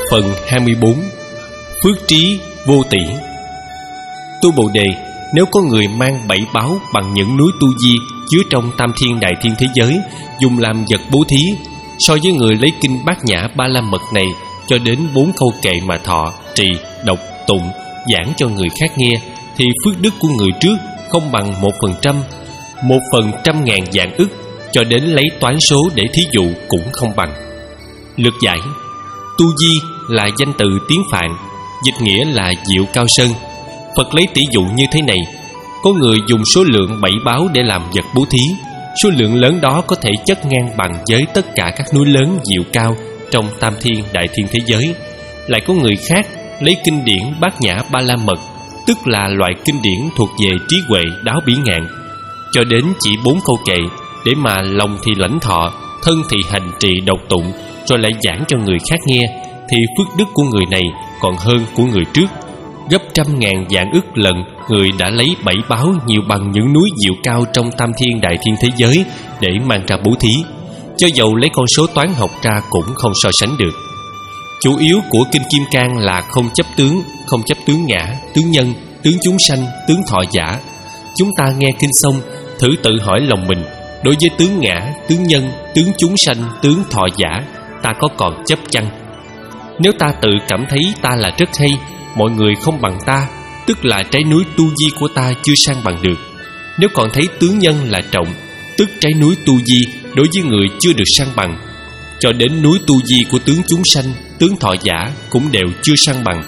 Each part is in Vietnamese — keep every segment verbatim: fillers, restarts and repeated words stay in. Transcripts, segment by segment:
Phần hai mươi bốn. Phước trí vô tỷ. Tu Bồ Đề, nếu có người mang bảy báu bằng những núi tu di chứa trong tam thiên đại thiên thế giới, dùng làm vật bố thí, so với người lấy kinh Bát Nhã Ba La Mật này cho đến bốn câu kệ mà thọ, trì, đọc, tụng, giảng cho người khác nghe, thì phước đức của người trước không bằng một phần trăm, một phần trăm ngàn vạn ức, cho đến lấy toán số để thí dụ cũng không bằng. Lược giải: tu di là danh từ tiếng Phạn, dịch nghĩa là diệu cao sơn. Phật lấy tỷ dụ như thế này: có người dùng số lượng bảy báu để làm vật bố thí, số lượng lớn đó có thể chất ngang bằng với tất cả các núi lớn diệu cao trong tam thiên đại thiên thế giới. Lại có người khác lấy kinh điển Bát Nhã Ba La Mật, tức là loại kinh điển thuộc về trí huệ đáo bỉ ngạn, cho đến chỉ bốn câu kệ, để mà lòng thì lãnh thọ, thân thì hành trì độc tụng, rồi lại giảng cho người khác nghe, thì phước đức của người này còn hơn của người trước, gấp trăm ngàn vạn ức lần người đã lấy bảy báu nhiều bằng những núi diệu cao trong tam thiên đại thiên thế giới để mang ra bố thí. Cho dầu lấy con số toán học ra cũng không so sánh được. Chủ yếu của kinh Kim Cang là không chấp tướng, không chấp tướng ngã, tướng nhân, tướng chúng sanh, tướng thọ giả. Chúng ta nghe kinh xong, thử tự hỏi lòng mình, đối với tướng ngã, tướng nhân, tướng chúng sanh, tướng thọ giả, ta có còn chấp chăng? Nếu ta tự cảm thấy ta là rất hay, mọi người không bằng ta, tức là trái núi tu di của ta chưa sang bằng được. Nếu còn thấy tướng nhân là trọng, tức trái núi tu di đối với người chưa được sang bằng, cho đến núi tu di của tướng chúng sanh, tướng thọ giả cũng đều chưa sang bằng.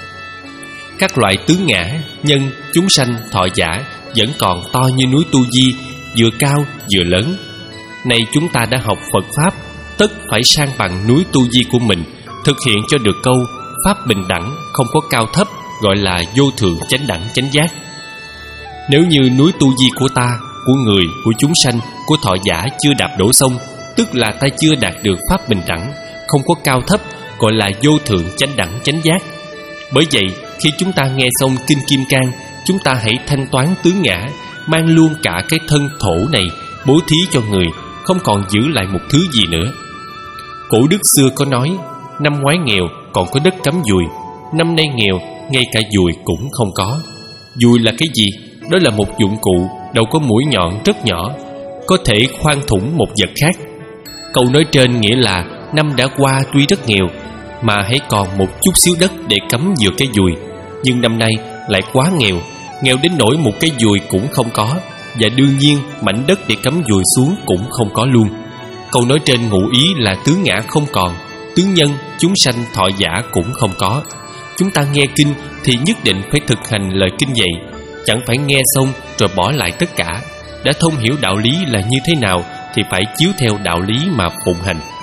Các loại tướng ngã, nhân, chúng sanh, thọ giả vẫn còn to như núi tu di, vừa cao vừa lớn. Nay chúng ta đã học Phật Pháp, tất phải sang bằng núi tu di của mình, thực hiện cho được câu Pháp bình đẳng, không có cao thấp, gọi là vô thượng chánh đẳng chánh giác. Nếu như núi tu di của ta, của người, của chúng sanh, của thọ giả chưa đạp đổ xong, tức là ta chưa đạt được Pháp bình đẳng, không có cao thấp, gọi là vô thượng chánh đẳng chánh giác. Bởi vậy, khi chúng ta nghe xong kinh Kim Cang, chúng ta hãy thanh toán tướng ngã, mang luôn cả cái thân thổ này bố thí cho người, không còn giữ lại một thứ gì nữa. Cổ đức xưa có nói: năm ngoái nghèo còn có đất cắm dùi, năm nay nghèo ngay cả dùi cũng không có. Dùi là cái gì? Đó là một dụng cụ đầu có mũi nhọn rất nhỏ, có thể khoan thủng một vật khác. Câu nói trên nghĩa là năm đã qua tuy rất nghèo, mà hãy còn một chút xíu đất để cắm vừa cái dùi, nhưng năm nay lại quá nghèo, nghèo đến nỗi một cái dùi cũng không có, và đương nhiên mảnh đất để cắm dùi xuống cũng không có luôn. Câu nói trên ngụ ý là tướng ngã không còn, tướng nhân, chúng sanh, thọ giả cũng không có. Chúng ta nghe kinh thì nhất định phải thực hành lời kinh dạy, chẳng phải nghe xong rồi bỏ lại tất cả. Đã thông hiểu đạo lý là như thế nào thì phải chiếu theo đạo lý mà phụng hành.